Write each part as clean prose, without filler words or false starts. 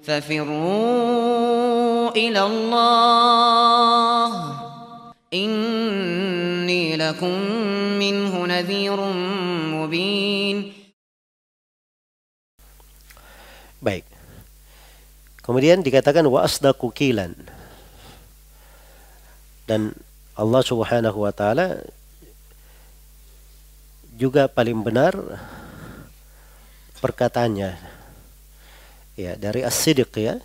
ففروا إلى الله إني لكم منه نذير مبين. Baik. Kemudian dikatakan wa asdaqu qilan. Dan Allah Subhanahu wa taala juga paling benar perkataannya. Ya, dari as-sidq ya.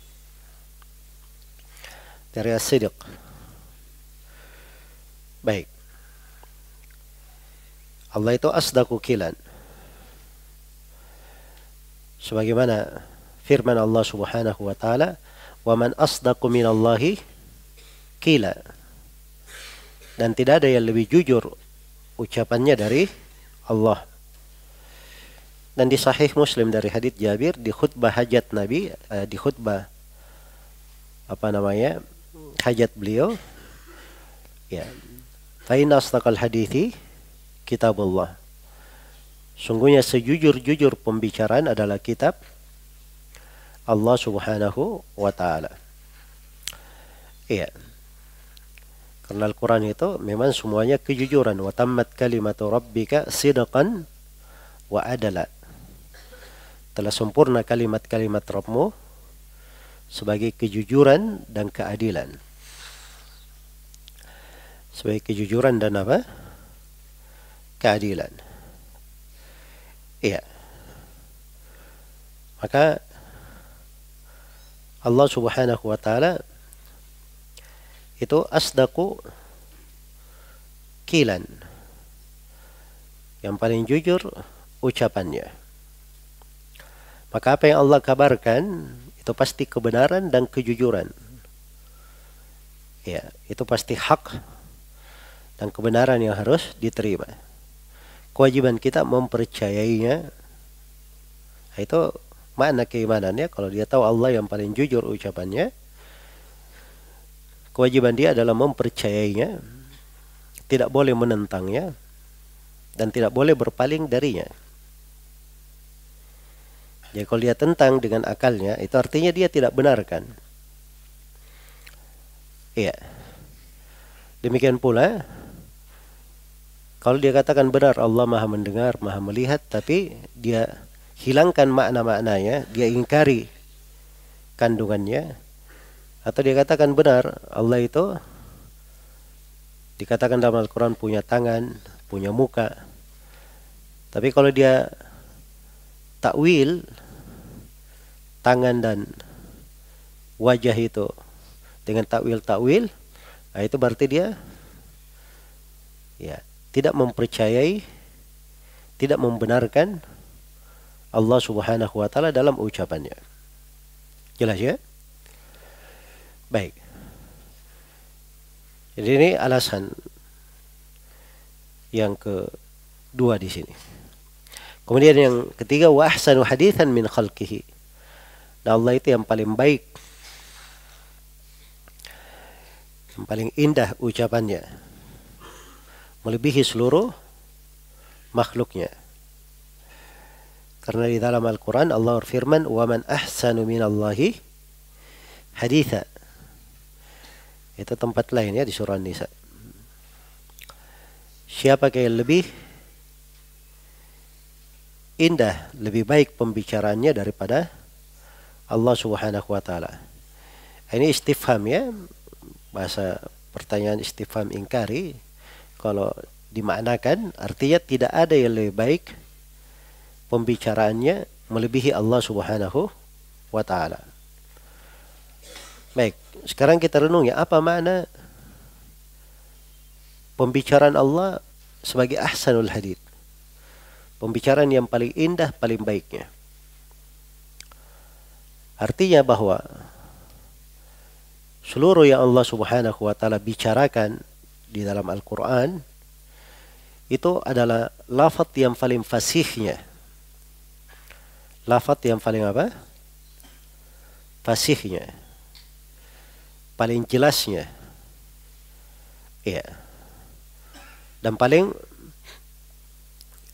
Dari as-sidq. Baik. Allah itu asdaqu qilan. Sebagaimana firman Allah Subhanahu wa taala, "Wa man asdaqu minallahi qila." Dan tidak ada yang lebih jujur ucapannya dari Allah. Dan di Sahih Muslim dari hadits Jabir di khutbah hajat Nabi, di khutbah hajat beliau, ya, fa inna asdaqal hadithi kitabullah. Sungguhnya sejujur-jujur pembicaraan adalah kitab Allah Subhanahu wa taala. Iya. Karena Al-Quran itu memang semuanya kejujuran. Wa tammat kalimatu rabbika sidqan wa adala. Telah sempurna kalimat-kalimat Rabbmu sebagai kejujuran dan keadilan. Sebagai kejujuran dan apa? Keadilan. Iya. Maka Allah Subhanahu wa taala itu asdaqu qilan. Yang paling jujur ucapannya. Maka apa yang Allah kabarkan itu pasti kebenaran dan kejujuran. Ya, itu pasti hak dan kebenaran yang harus diterima. Kewajiban kita mempercayainya. Itu makna keimanannya. Kalau dia tahu Allah yang paling jujur ucapannya, kewajiban dia adalah mempercayainya, tidak boleh menentangnya, dan tidak boleh berpaling darinya. Jadi kalau dia tentang dengan akalnya, itu artinya dia tidak benarkan. Iya. Demikian pula, kalau dia katakan benar Allah Maha mendengar, Maha melihat, tapi dia hilangkan makna-maknanya, dia ingkari kandungannya, atau dia katakan benar Allah itu dikatakan dalam Al-Quran punya tangan, punya muka, tapi kalau dia takwil tangan dan wajah itu dengan takwil-takwil, nah itu berarti dia ya tidak mempercayai, tidak membenarkan Allah Subhanahu wa taala dalam ucapannya. Jelas ya? Baik. Jadi ini alasan yang kedua di sini. Kemudian yang ketiga, wa ahsanu haditsan min khalqihi. Dan Allah itu yang paling baik, yang paling indah ucapannya, melebihi seluruh makhluknya. Karena di dalam Al-Quran Allah berfirman, wa man ahsanu minallahi haditsa. Itu tempat lain ya di surah An-Nisa. Siapa yang lebih indah, lebih baik pembicaraannya daripada Allah Subhanahu wa taala. Ini istifham ya, bahasa pertanyaan istifham ingkari. Kalau dimaknakan artinya tidak ada yang lebih baik pembicaraannya melebihi Allah Subhanahu wa taala. Baik, sekarang kita renung ya, apa makna pembicaraan Allah sebagai ahsanul hadits. Pembicaraan yang paling indah, paling baiknya. Artinya bahwa seluruh yang Allah Subhanahu wa taala bicarakan di dalam Al-Quran itu adalah lafaz yang paling fasihnya. Lafaz yang paling apa? Fasihnya. Paling jelasnya. Iya. Dan paling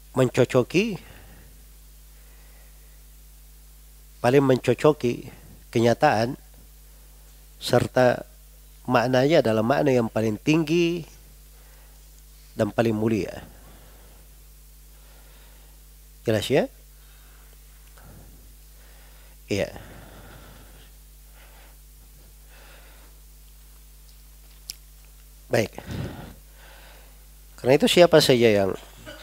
mencocoki kenyataan serta maknanya adalah makna yang paling tinggi dan paling mulia. Jelas ya? Iya. Baik. Karena itu siapa saja yang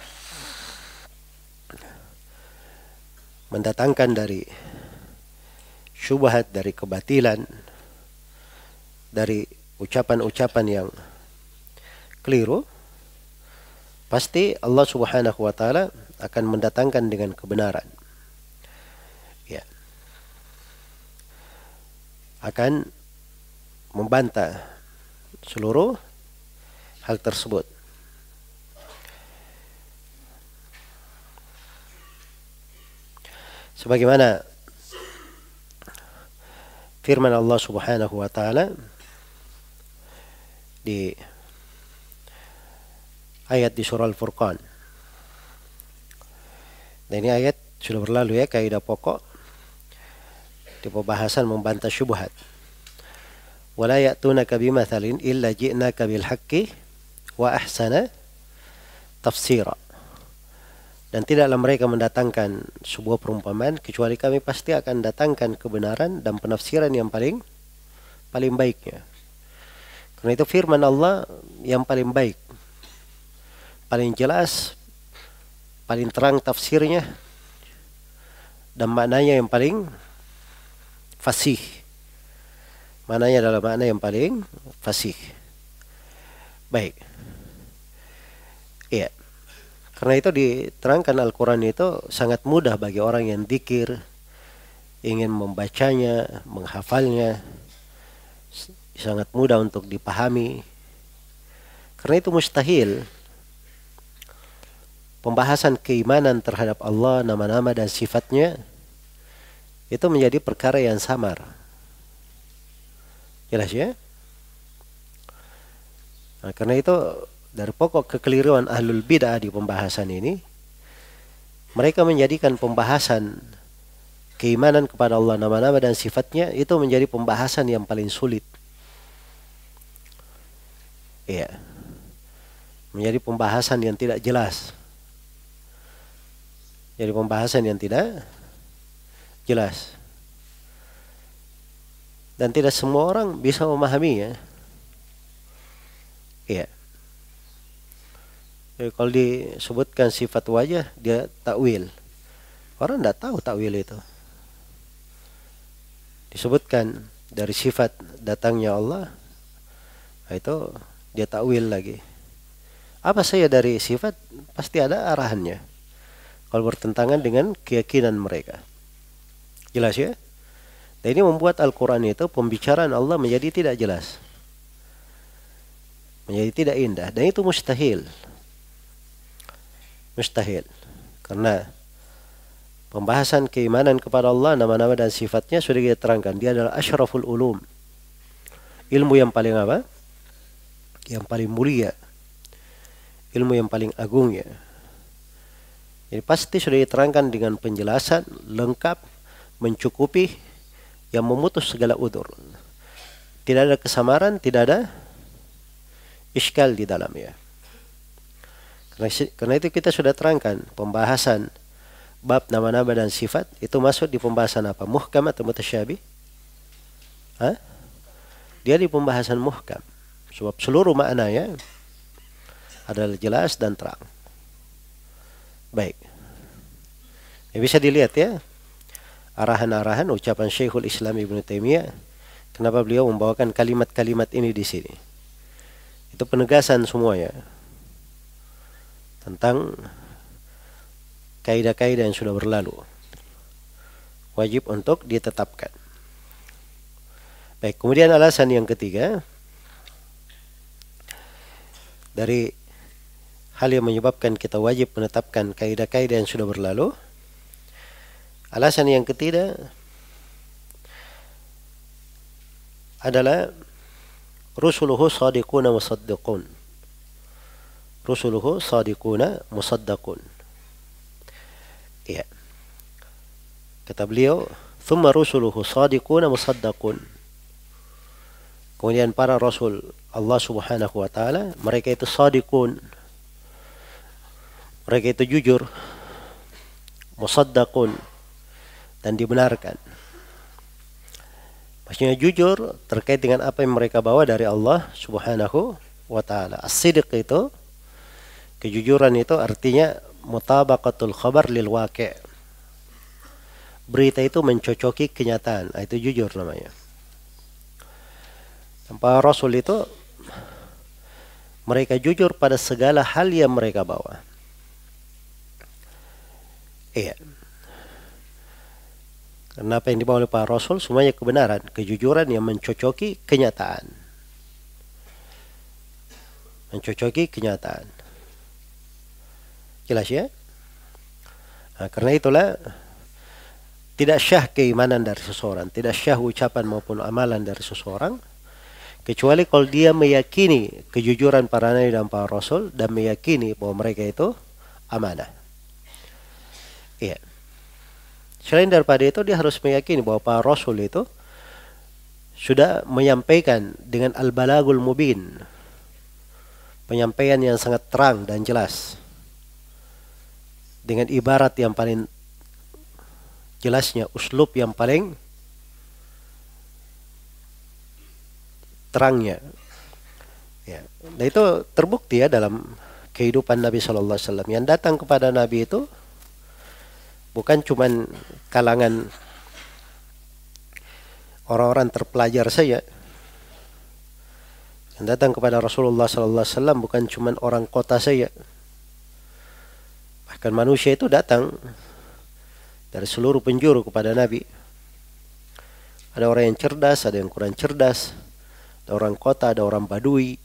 mendatangkan dari syubhat, dari kebatilan, dari ucapan-ucapan yang keliru, pasti Allah Subhanahu wa taala akan mendatangkan dengan kebenaran. Ya. Akan membantah seluruh hal tersebut. Sebagaimana firman Allah Subhanahu wa taala di ayat di surah Al-Furqan. Dan ini ayat sudah berlalu ya, kaidah pokok di pembahasan membantah syubhat. Wala ya'tunaka bimathalin illa ji'naka bil haqqi wa ahsana tafsira. Dan tidaklah mereka mendatangkan sebuah perumpamaan kecuali kami pasti akan datangkan kebenaran dan penafsiran yang paling baiknya. Karena itu firman Allah yang paling baik, paling jelas, paling terang tafsirnya, dan maknanya yang paling fasih. Maknanya adalah makna yang paling fasih. Baik. Iya. Karena itu diterangkan Al-Quran itu sangat mudah bagi orang yang dzikir, ingin membacanya, menghafalnya, sangat mudah untuk dipahami. Karena itu mustahil pembahasan keimanan terhadap Allah, nama-nama dan sifatnya itu menjadi perkara yang samar. Jelas ya? Nah, karena itu dari pokok kekeliruan ahlul bid'ah di pembahasan ini, mereka menjadikan pembahasan keimanan kepada Allah, nama-nama dan sifatnya itu menjadi pembahasan yang paling sulit. Iya. Menjadi pembahasan yang tidak jelas. Jadi pembahasan yang tidak jelas. Dan tidak semua orang bisa memahaminya. Iya. Jadi kalau disebutkan sifat wajah, dia takwil. Orang tidak tahu takwil itu. Disebutkan dari sifat datangnya Allah, itu dia takwil lagi. Apa saja dari sifat pasti ada arahannya. Kalau bertentangan dengan keyakinan mereka. Jelas ya? Dan ini membuat Al-Quran itu pembicaraan Allah menjadi tidak jelas. Menjadi tidak indah. Dan itu mustahil. Mustahil. Karena pembahasan keimanan kepada Allah, nama-nama dan sifatnya sudah kita terangkan. Dia adalah asyraful ulum. Ilmu yang paling apa? Yang paling mulia. Ilmu yang paling agung ya. Jadi pasti sudah diterangkan dengan penjelasan lengkap, mencukupi, yang memutus segala udzur. Tidak ada kesamaran, tidak ada iskal di dalamnya. Karena itu kita sudah terangkan pembahasan bab nama-nama dan sifat itu masuk di pembahasan apa? Muhkam atau mutasyabih? Dia di pembahasan muhkam. Sebab seluruh maknanya adalah jelas dan terang. Baik. Ya, bisa dilihat ya arahan-arahan ucapan Syekhul Islam Ibnu Taimiyah. Kenapa beliau membawakan kalimat-kalimat ini di sini? Itu penegasan semuanya tentang kaidah-kaidah yang sudah berlalu. Wajib untuk ditetapkan. Baik, kemudian alasan yang ketiga dari hal yang menyebabkan kita wajib menetapkan kaidah-kaidah yang sudah berlalu. Alasan yang ketiga adalah rusuluhu sadiquna musaddiqun. Rusuluhu sadiquna musaddaqun. Iya. Kata beliau, Thumma rusuluhu sadiquna musaddaqun. Kemudian para rasul Allah Subhanahu wa taala, mereka itu sadiqun. Mereka itu jujur, musaddaqun, dan dibenarkan. Maksudnya jujur terkait dengan apa yang mereka bawa dari Allah Subhanahu wa taala. As-sidq itu, kejujuran itu artinya mutabaqatul khabar lil waqi'. Berita itu mencocoki kenyataan. Itu jujur namanya. Para rasul itu mereka jujur pada segala hal yang mereka bawa. Iya. Karena apa yang dibawa oleh para rasul semuanya kebenaran, kejujuran yang mencocoki kenyataan. Mencocoki kenyataan. Jelas ya? Nah, karena itulah tidak syah keimanan dari seseorang, tidak syah ucapan maupun amalan dari seseorang, kecuali kalau dia meyakini kejujuran para nabi dan para rasul dan meyakini bahwa mereka itu amanah. Iya. Selain daripada itu, dia harus meyakini bahwa para rasul itu sudah menyampaikan dengan al-balagul mubin, penyampaian yang sangat terang dan jelas, dengan ibarat yang paling jelasnya, uslub yang paling terangnya. Ya. Dan itu terbukti ya dalam kehidupan Nabi Sallallahu Alaihi Wasallam. Yang datang kepada Nabi itu bukan cuman kalangan orang-orang terpelajar saja. Yang datang kepada Rasulullah Sallallahu Alaihi Wasallam bukan cuman orang kota saja. Bahkan manusia itu datang dari seluruh penjuru kepada Nabi. Ada orang yang cerdas, ada yang kurang cerdas. Ada orang kota, ada orang badui.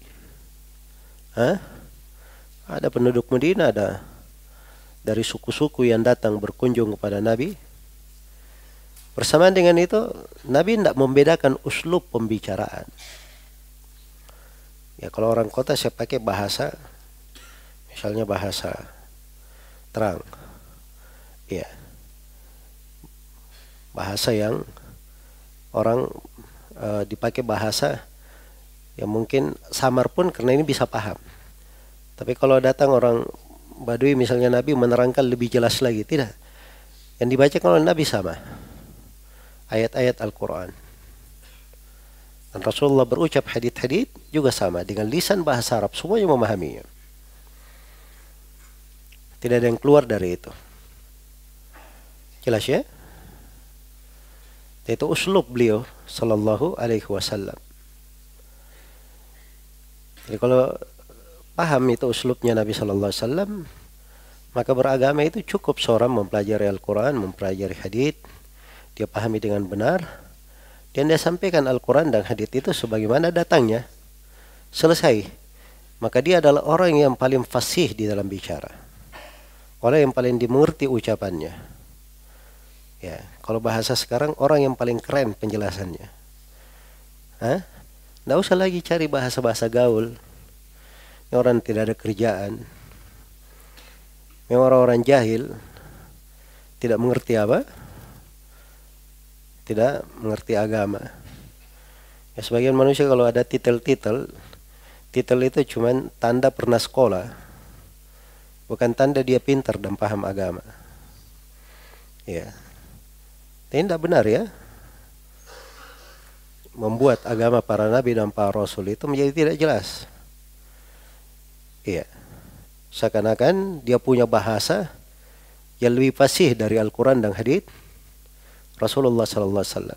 Ada penduduk Madinah, ada dari suku-suku yang datang berkunjung kepada Nabi. Bersamaan dengan itu, Nabi tidak membedakan uslub pembicaraan. Ya, kalau orang kota saya pakai bahasa, misalnya bahasa terang. Ya. Bahasa yang orang dipakai bahasa yang mungkin samar pun karena ini bisa paham. Tapi kalau datang orang Badui misalnya, Nabi menerangkan lebih jelas lagi, tidak. Yang dibacakan oleh Nabi sama, ayat-ayat Al-Quran. Dan Rasulullah berucap hadits-hadits juga sama dengan lisan bahasa Arab, semuanya memahaminya. Tidak ada yang keluar dari itu. Jelas ya? Itu uslub beliau Sallallahu Alaihi Wasallam. Jadi kalau paham itu uslubnya Nabi Sallallahu Alaihi Wasallam, maka beragama itu cukup seorang mempelajari Al-Quran, mempelajari hadits, dia pahami dengan benar, dan dia sampaikan Al-Quran dan hadits itu sebagaimana datangnya. Selesai. Maka dia adalah orang yang paling fasih di dalam bicara, orang yang paling dimengerti ucapannya. Ya, kalau bahasa sekarang orang yang paling keren penjelasannya. Nggak usah lagi cari bahasa-bahasa gaul. Ini orang tidak ada kerjaan. Ini orang-orang jahil. Tidak mengerti apa? Tidak mengerti agama. Ya, sebagian manusia kalau ada titel-titel, titel itu cuma tanda pernah sekolah. Bukan tanda dia pintar dan paham agama. Ya. Ini tidak benar ya. Membuat agama para nabi dan para rasul itu menjadi tidak jelas. Iya. Seakan-akan dia punya bahasa yang lebih fasih dari Al-Quran dan hadits Rasulullah Sallallahu Alaihi Wasallam.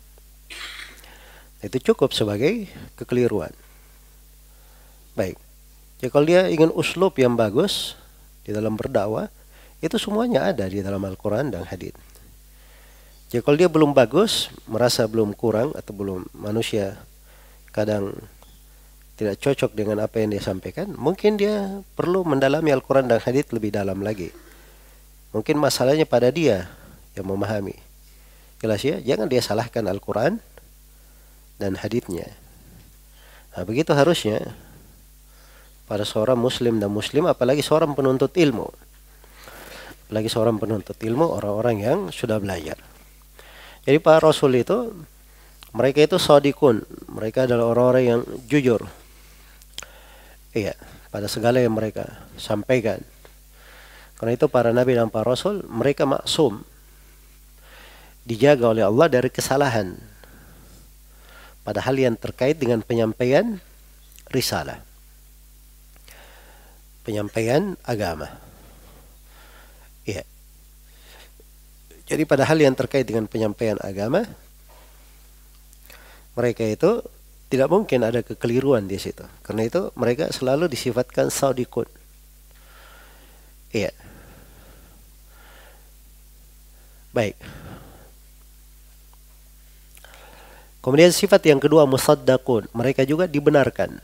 Itu cukup sebagai kekeliruan. Baik. Jadi kalau dia ingin uslub yang bagus di dalam berdakwah, itu semuanya ada di dalam Al-Quran dan hadits. Jadi kalau dia belum bagus, merasa belum kurang atau belum, manusia kadang tidak cocok dengan apa yang dia sampaikan, mungkin dia perlu mendalami Al-Quran dan hadits lebih dalam lagi. Mungkin masalahnya pada dia yang memahami. Jelas ya, jangan dia salahkan Al-Quran dan haditsnya. Nah, begitu harusnya pada seorang muslim dan muslim, apalagi seorang penuntut ilmu. Apalagi seorang penuntut ilmu, orang-orang yang sudah belajar. Jadi para rasul itu, mereka itu shadiqun, mereka adalah orang-orang yang jujur. Iya, pada segala yang mereka sampaikan. Karena itu para nabi dan para rasul, mereka maksum, dijaga oleh Allah dari kesalahan pada hal yang terkait dengan penyampaian risalah, penyampaian agama. Iya. Jadi pada hal yang terkait dengan penyampaian agama, mereka itu tidak mungkin ada kekeliruan di situ. Karena itu mereka selalu disifatkan shadiqun. Iya. Baik. Kemudian sifat yang kedua, musaddaqun. Mereka juga dibenarkan.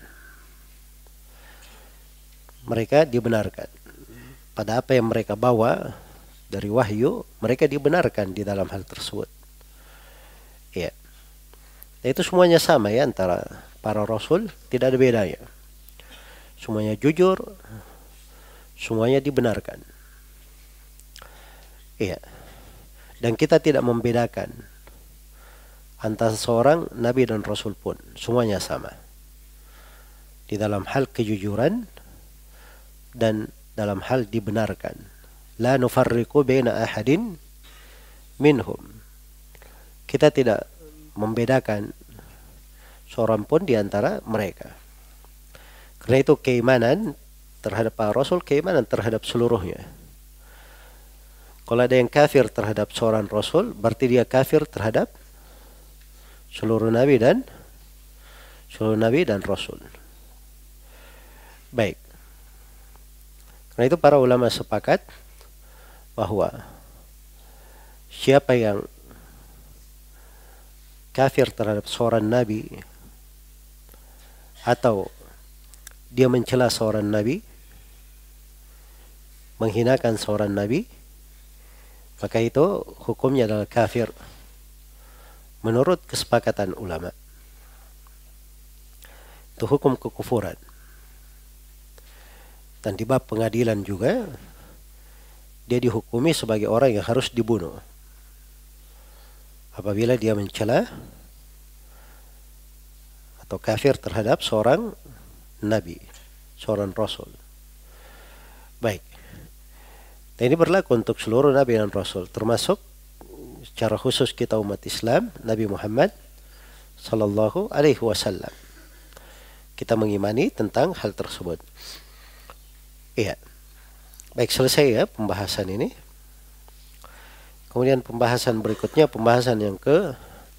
Mereka dibenarkan. Pada apa yang mereka bawa dari wahyu, mereka dibenarkan di dalam hal tersebut. Ya. Itu semuanya sama ya antara para rasul, tidak ada bedanya. Semuanya jujur, semuanya dibenarkan. Iya. Dan kita tidak membedakan antara seorang nabi dan rasul pun, semuanya sama. Di dalam hal kejujuran dan dalam hal dibenarkan. La nufarriqu baina ahadin minhum. Kita tidak membedakan seorang pun di antara mereka. Karena itu keimanan terhadap para rasul, keimanan terhadap seluruhnya. Kalau ada yang kafir terhadap seorang rasul, berarti dia kafir terhadap seluruh nabi dan rasul. Baik. Karena itu para ulama sepakat bahwa siapa yang kafir terhadap seorang nabi atau dia mencela seorang nabi, menghinakan seorang nabi, maka itu hukumnya adalah kafir menurut kesepakatan ulama. Itu hukum kekufuran. Dan di bab pengadilan juga dia dihukumi sebagai orang yang harus dibunuh apabila dia mencela atau kafir terhadap seorang nabi, seorang rasul. Baik. Dan ini berlaku untuk seluruh nabi dan rasul, termasuk secara khusus kita umat Islam, Nabi Muhammad sallallahu alaihi wasallam. Kita mengimani tentang hal tersebut. Iya. Baik, selesai ya pembahasan ini. Kemudian pembahasan berikutnya, pembahasan yang ke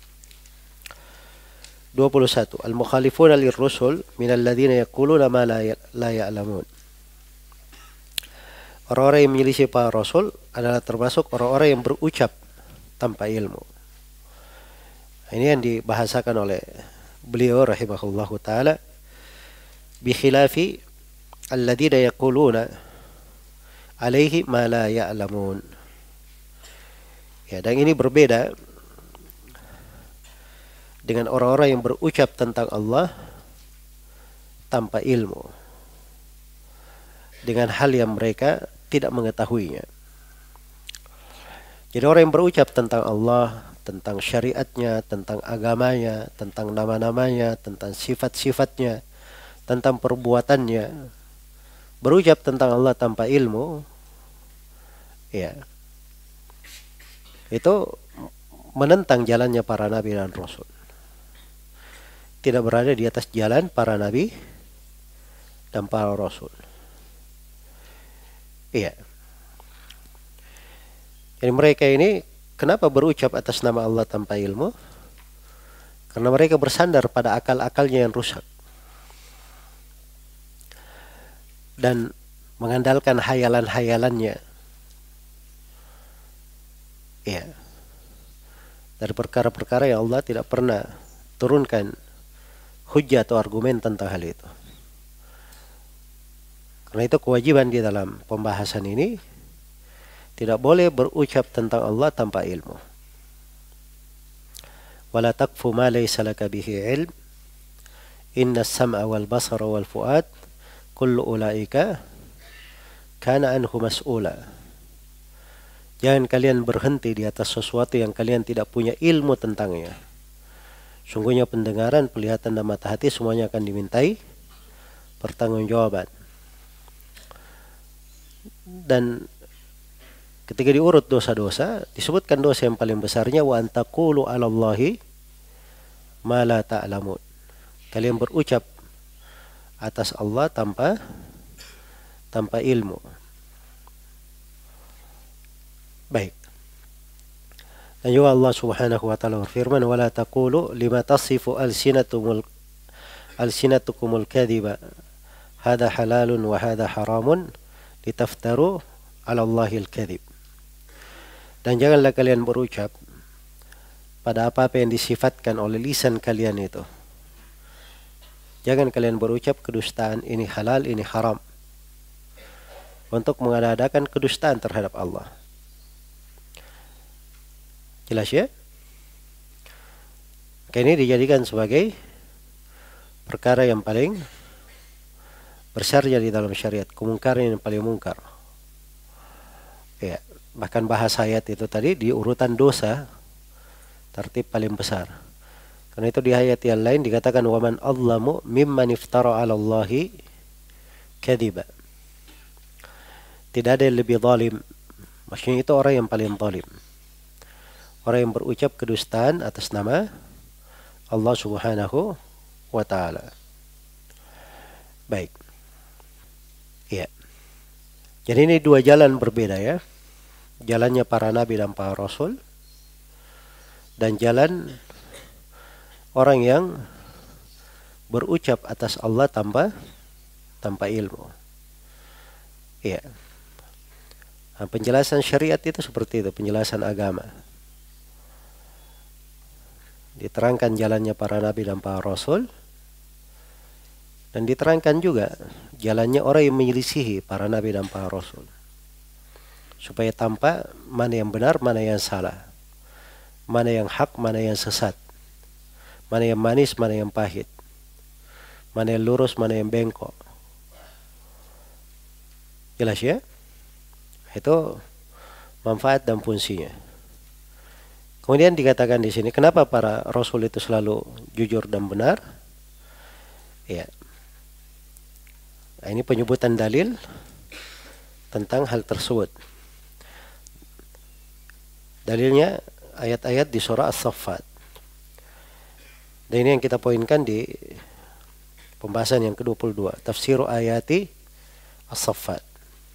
21. Al-mukhalifuna lirrusul minal ladzina yaquluna ma la ya'lamun. Orang-orang yang menyelisih para rasul adalah termasuk orang-orang yang berucap tanpa ilmu. Ini yang dibahasakan oleh beliau rahimahullahu taala, bi khilafi alladzina yaquluna alaihi ma la ya'lamun. Ya, dan ini berbeda dengan orang-orang yang berucap tentang Allah tanpa ilmu, dengan hal yang mereka tidak mengetahuinya. Jadi orang yang berucap tentang Allah, tentang syariatnya, tentang agamanya, tentang nama-namanya, tentang sifat-sifatnya, tentang perbuatannya, berucap tentang Allah tanpa ilmu, ya, itu menentang jalannya para nabi dan rasul. Tidak berada di atas jalan para nabi dan para rasul. Iya. Jadi mereka ini kenapa berucap atas nama Allah tanpa ilmu? Karena mereka bersandar pada akal-akalnya yang rusak dan mengandalkan hayalan-hayalannya. Ya. Dari perkara-perkara yang Allah tidak pernah turunkan hujjah atau argumen tentang hal itu. Karena itu kewajiban di dalam pembahasan ini tidak boleh berucap tentang Allah tanpa ilmu. Wala taqfu ma laysa laka bihi ilm. Inna as-sam'a wal basara wal fu'ad kullu ulaika kana anhu mas'ula. Jangan kalian berhenti di atas sesuatu yang kalian tidak punya ilmu tentangnya. Sungguhnya pendengaran, penglihatan, dan mata hati semuanya akan dimintai pertanggungjawaban. Dan ketika diurut dosa-dosa, disebutkan dosa yang paling besarnya wa antaqulu 'alallahi ma la ta'lamun. Kalian berucap atas Allah tanpa ilmu. Baik. Dan juga Allah Subhanahu wa taala berfirman, "Wala taqulu lima tasifu alsinatukumul kadhiba hadza halalun wa hadza haramun litaftaru 'ala Allahil kadhib." Dan janganlah kalian berucap pada apa-apa yang disifatkan oleh lisan kalian itu. Jangan kalian berucap kedustaan, ini halal, ini haram, untuk mengadakan kedustaan terhadap Allah. Jelas ya? Ini dijadikan sebagai perkara yang paling besar di dalam syariat, kemungkaran yang paling mungkar. Ya, bahkan bahasa ayat itu tadi di urutan dosa tertib paling besar. Karena itu di ayat yang lain dikatakan waman adlamu mimman iftara 'ala Allahi kadhiba. Tidak ada yang lebih zalim. Maksudnya itu orang yang paling zalim. Orang yang berucap kedustaan atas nama Allah Subhanahu wa taala. Baik. Ya. Jadi ini dua jalan berbeda ya. Jalannya para nabi dan para rasul, dan jalan orang yang berucap atas Allah tanpa ilmu. Ya. Nah, penjelasan syariat itu seperti itu, penjelasan agama. Diterangkan jalannya para nabi dan para rasul, dan diterangkan juga jalannya orang yang menyelisihi para nabi dan para rasul, supaya tampak mana yang benar, mana yang salah, mana yang hak, mana yang sesat, mana yang manis, mana yang pahit, mana yang lurus, mana yang bengkok. Jelas ya? Itu manfaat dan fungsinya. Kemudian dikatakan di sini, kenapa para rasul itu selalu jujur dan benar? Ya. Nah, ini penyebutan dalil tentang hal tersebut. Dalilnya ayat-ayat di surah As-Saffat. Dan ini yang kita poinkan di pembahasan yang ke-22, tafsir ayati As-Saffat.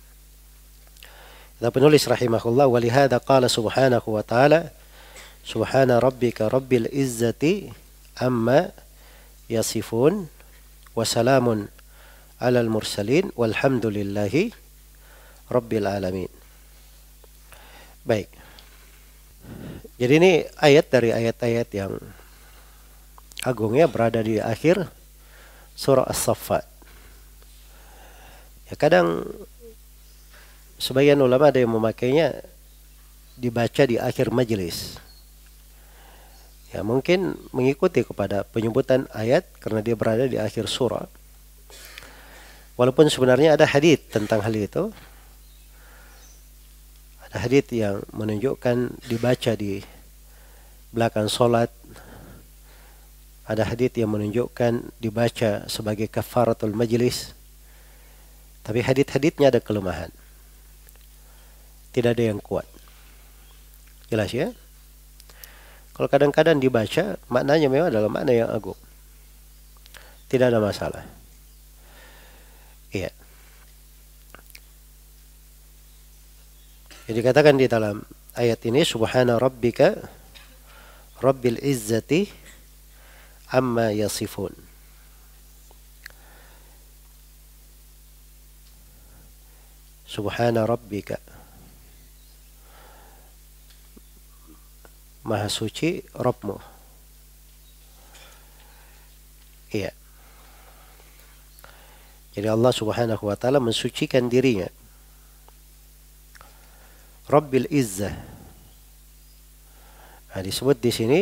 Kata penulis rahimahullah, walihada qala subhanahu wa ta'ala, subhana rabbika rabbil izzati amma yasifun wa salamun alal mursalin walhamdulillahi rabbil alamin. Baik. Jadi ini ayat dari ayat-ayat yang agungnya berada di akhir surah As-Saffat. Ya, kadang sebagian ulama ada yang memakainya dibaca di akhir majelis. Ya, mungkin mengikuti kepada penyebutan ayat karena dia berada di akhir surah. Walaupun sebenarnya ada hadits tentang hal itu. Ada hadits yang menunjukkan dibaca di belakang solat. Ada hadits yang menunjukkan dibaca sebagai kafaratul majlis. Tapi hadits-haditsnya ada kelemahan. Tidak ada yang kuat. Jelas ya? Kalau kadang-kadang dibaca, maknanya memang adalah makna yang agung. Tidak ada masalah. Iya. Jadi katakan di dalam ayat ini, subhana rabbika rabbil izzati amma yasifun. Subhana rabbika, Maha suci Rabbmu. Iya. Jadi Allah Subhanahu wa taala mensucikan dirinya. Rabbil Izzah. Nah, disebut di sini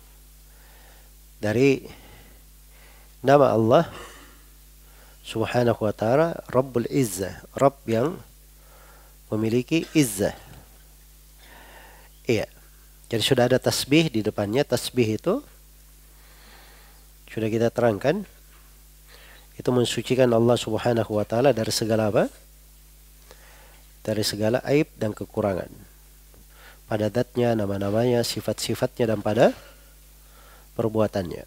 dari nama Allah Subhanahu wa taala Rabbul Izzah, Rabb yang memiliki izzah. Iya. Jadi sudah ada tasbih di depannya. Tasbih itu sudah kita terangkan. Itu mensucikan Allah Subhanahu wa taala dari segala apa? Dari segala aib dan kekurangan. Pada zatnya, nama-namanya, sifat-sifatnya, dan pada perbuatannya.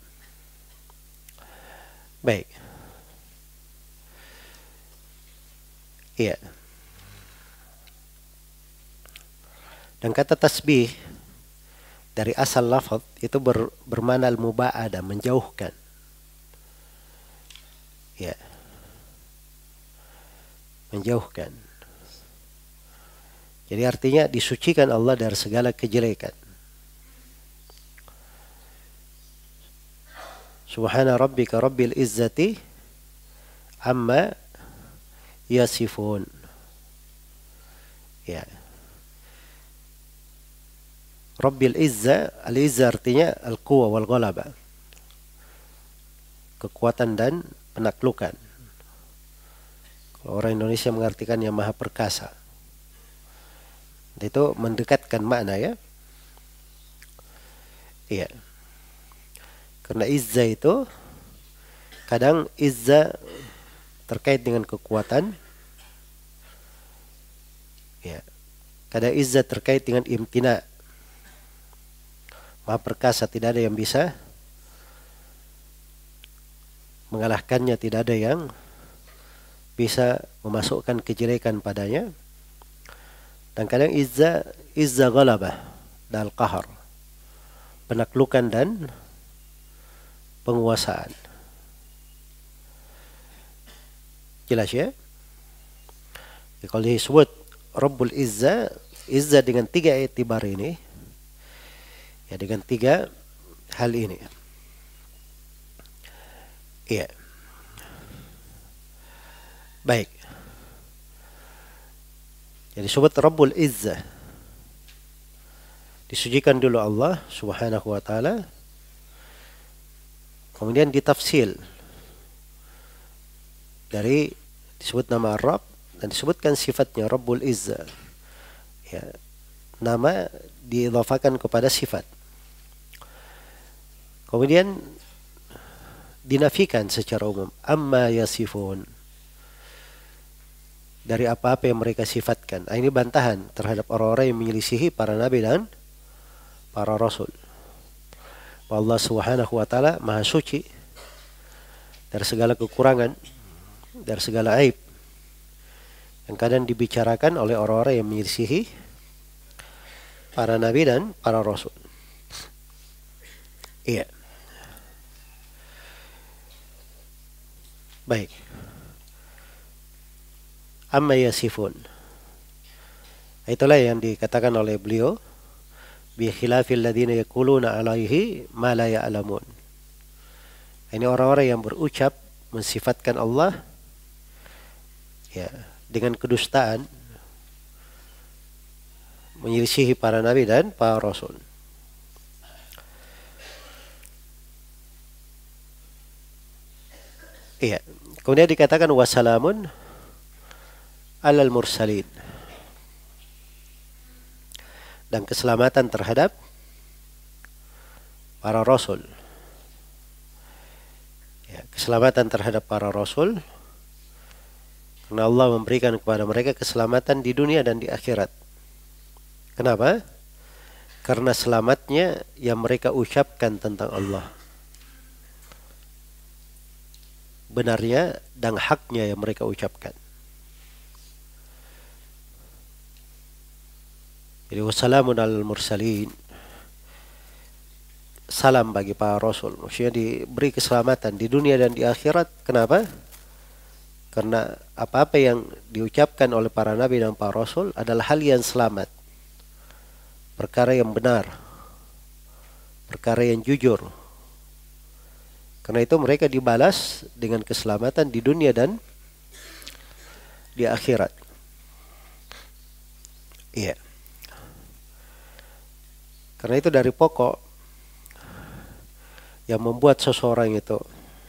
Baik. Iya. Dan kata tasbih dari asal lafaz itu bermakna al-muba'adah, menjauhkan. Ya. Menjauhkan. Jadi artinya disucikan Allah dari segala kejelekan. Subhana rabbika rabbil izzati amma yasifun. Ya. Rabbil izza, al-izza artinya al-quwa wal ghalaba. Kekuatan dan penaklukan. Kalau orang Indonesia mengartikan yang maha perkasa. Itu mendekatkan makna ya. Iya. Karena izza itu kadang izza terkait dengan kekuatan. Ya. Kadang izza terkait dengan imtina. Maha perkasa, tidak ada yang bisa mengalahkannya, tidak ada yang bisa memasukkan kejelekan padanya. Dan kadang izza ghalabah dan qahar, penaklukan dan penguasaan. Jelas ya? Kalau disebut Rabbul Izza, izza dengan tiga itibar ini, ya dengan tiga hal ini. Iya. Baik. Jadi disebut Rabbul Izza. Disucikan dulu Allah Subhanahu wa taala. Kemudian ditafsil. Dari disebut nama Rabb dan disebutkan sifatnya Rabbul Izza. Ya. Nama diidhafakan kepada sifat. Kemudian dinafikan secara umum, amma yasifun, dari apa-apa yang mereka sifatkan. Ini bantahan terhadap orang-orang yang menyelisihi para nabi dan para rasul. Allah Subhanahu wa taala maha suci dari segala kekurangan, dari segala aib yang kadang dibicarakan oleh orang-orang yang menyelisihi para nabi dan para rasul. Iya. Baik. Amma yasifun. Itulah yang dikatakan oleh beliau, bi khilafil ladzina yaquluna alaihi ma la ya'lamun. Ini orang-orang yang berucap mensifatkan Allah ya dengan kedustaan, menyelisihi para nabi dan para rasul. Iya. Kemudian dikatakan wassalamun alal mursalin, dan keselamatan terhadap para rasul. Ya, keselamatan terhadap para rasul karena Allah memberikan kepada mereka keselamatan di dunia dan di akhirat. Kenapa? Karena selamatnya yang mereka ucapkan tentang Allah, benarnya dan haknya yang mereka ucapkan. Jadi wassalamun alal mursalin, salam bagi para rasul, maksudnya diberi keselamatan di dunia dan di akhirat. Kenapa? Karena apa-apa yang diucapkan oleh para nabi dan para rasul adalah hal yang selamat, perkara yang benar, perkara yang jujur. Karena itu mereka dibalas dengan keselamatan di dunia dan di akhirat. Iya. Karena itu dari pokok yang membuat seseorang itu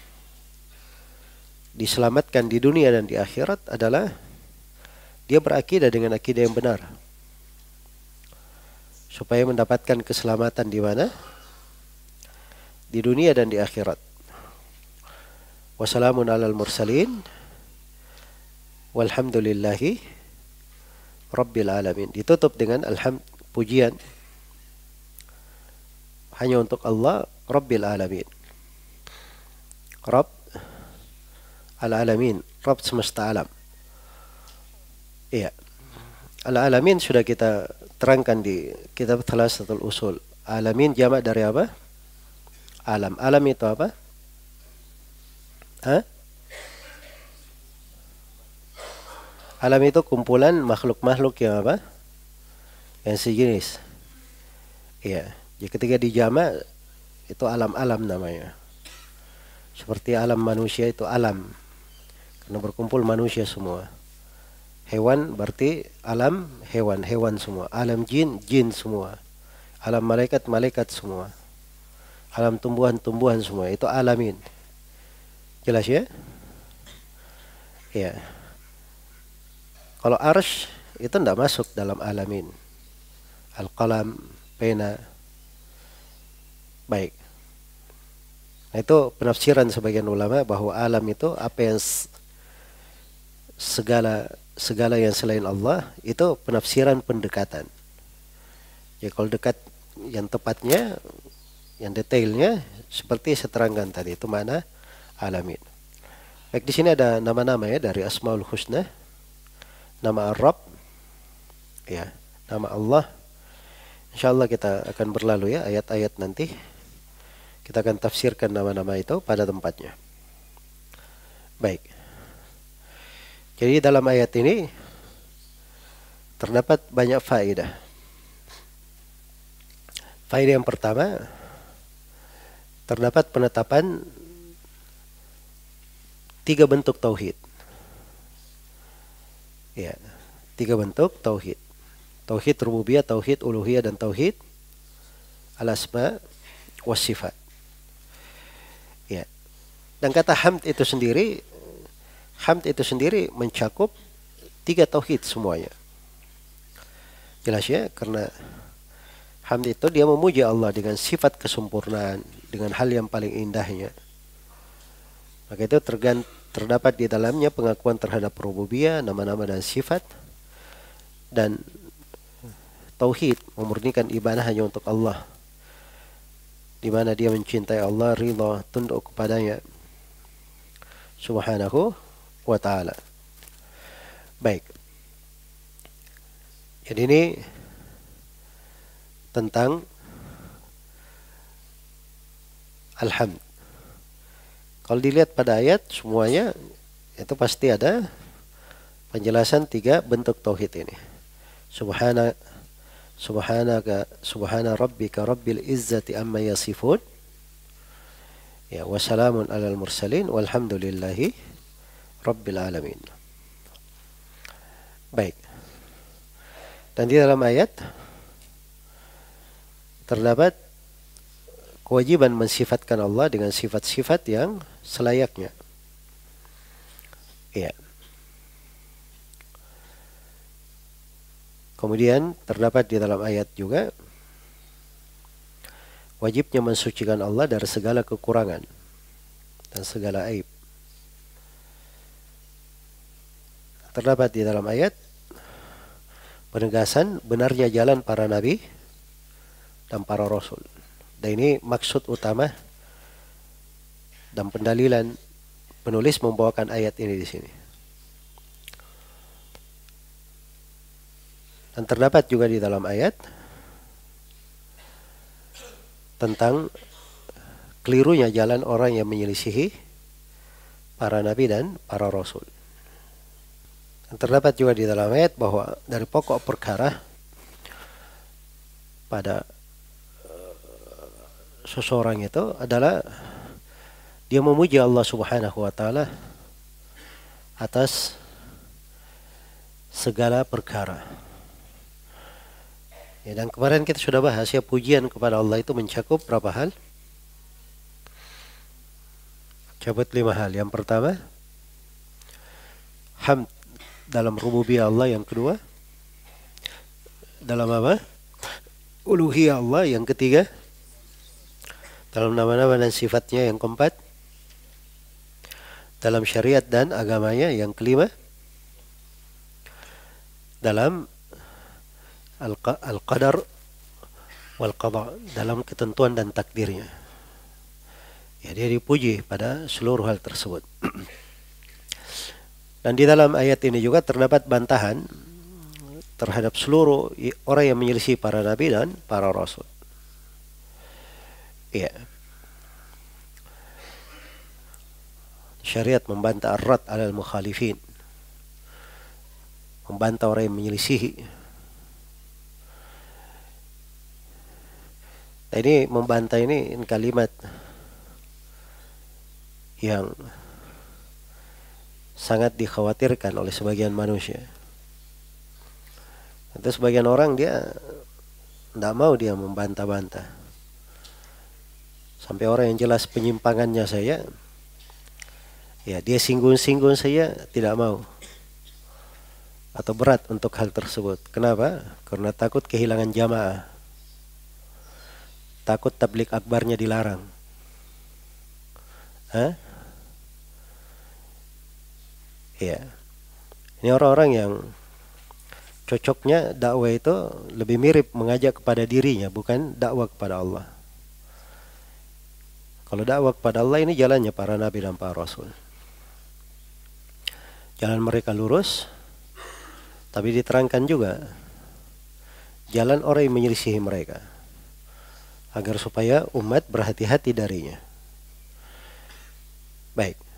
diselamatkan di dunia dan di akhirat adalah dia berakidah dengan akidah yang benar. supaya mendapatkan keselamatan di mana? Di dunia dan di akhirat. Wassalamun alal mursalin walhamdulillahi rabbil alamin. Ditutup dengan pujian hanya untuk Allah Rabbil alamin. Rabb al-alamin, Rabb semesta alam. Iya. Al-alamin sudah kita terangkan di kitab Thalatsatul Usul. Alamin jamak dari apa? Alam. Alam itu apa? Hah? Alam itu kumpulan makhluk-makhluk yang apa? Yang sejenis. Iya. Jadi ketika dijamak itu alam-alam namanya. Seperti alam manusia itu alam. Karena berkumpul manusia semua. Hewan berarti alam hewan, hewan semua. Alam jin, jin semua. Alam malaikat, malaikat semua. Alam tumbuhan, tumbuhan semua. Itu alamin. Jelas ya? Iya. Kalau arsy itu tidak masuk dalam alamin. Al-qalam, pena. Baik. Nah, itu penafsiran sebagian ulama bahwa alam itu apa yang segala yang selain Allah, itu penafsiran pendekatan. Ya kalau dekat yang tepatnya, yang detailnya seperti saya terangkan tadi, itu mana alamin. Baik, di sini ada nama-nama ya dari Asmaul Husna. Nama Ar-Rabb, ya, nama Allah. Insyaallah kita akan berlalu ya ayat-ayat nanti. Kita akan tafsirkan nama-nama itu pada tempatnya. Baik. Jadi dalam ayat ini terdapat banyak faedah. Faedah yang pertama, terdapat penetapan 3 bentuk tauhid. Ya, 3 bentuk tauhid. Tauhid rububiyah, tauhid uluhiyah, dan tauhid al-asma was sifat. Ya. Dan kata hamd itu sendiri mencakup 3 tauhid semuanya. Jelas ya, karena hamd itu dia memuji Allah dengan sifat kesempurnaan, dengan hal yang paling indahnya. Maka itu terdapat di dalamnya pengakuan terhadap rububiyah, nama-nama dan sifat, dan tauhid, memurnikan ibadah hanya untuk Allah, di mana dia mencintai Allah, ridha, tunduk kepadanya subhanahu wa ta'ala. Baik. Jadi ini tentang alhamd. Kalau dilihat pada ayat semuanya itu pasti ada penjelasan 3 bentuk tauhid ini. Subhana rabbika rabbil izzati amma yasifun. Ya, wassalamun alal mursalin walhamdulillahi rabbil alamin. Baik. Dan di dalam ayat terdapat kewajiban mensifatkan Allah dengan sifat-sifat yang selayaknya. Ya. Kemudian terdapat di dalam ayat juga wajibnya mensucikan Allah dari segala kekurangan dan segala aib. Terdapat di dalam ayat penegasan benarnya jalan para nabi dan para rasul. Dan ini maksud utama dan pendalilan penulis membawakan ayat ini di sini. Dan terdapat juga di dalam ayat tentang kelirunya jalan orang yang menyelisihi para nabi dan para rasul. Dan terdapat juga di dalam ayat bahwa dari pokok perkara pada seseorang itu adalah dia memuji Allah Subhanahu wa ta'ala atas segala perkara. Ya, dan kemarin kita sudah bahas ya, pujian kepada Allah itu mencakup berapa hal? Cabut 5 hal. Yang pertama, hamd dalam rububiyah Allah. Yang kedua, dalam apa? uluhiyah Allah. Yang ketiga, dalam nama-nama dan sifatnya. Yang keempat, dalam syariat dan agamanya. Yang kelima, dalam al-qadar wal qada, dalam ketentuan dan takdirnya. Ya, dia dipuji pada seluruh hal tersebut. Dan di dalam ayat ini juga terdapat bantahan terhadap seluruh orang yang menyelisih para nabi dan para rasul. Ya. Syariat membantah ar-rad 'alal mukhalifin. Membantah orang yang menyelisihi. Nah, ini membantah ini kalimat yang sangat dikhawatirkan oleh sebagian manusia. Itu sebagian orang dia tidak mau dia membantah-bantah. Sampai orang yang jelas penyimpangannya saya, ya dia singgung-singgung saya tidak mau. Atau berat untuk hal tersebut. Kenapa? Karena takut kehilangan jamaah. Takut tablik akbarnya dilarang. Hah? Ya. Ini orang-orang yang cocoknya dakwah itu lebih mirip mengajak kepada dirinya, bukan dakwah kepada Allah. Kalau dakwah kepada Allah ini jalannya para nabi dan para rasul. Jalan mereka lurus, tapi diterangkan juga jalan orang yang menyelisihi mereka, agar supaya umat berhati-hati darinya. Baik.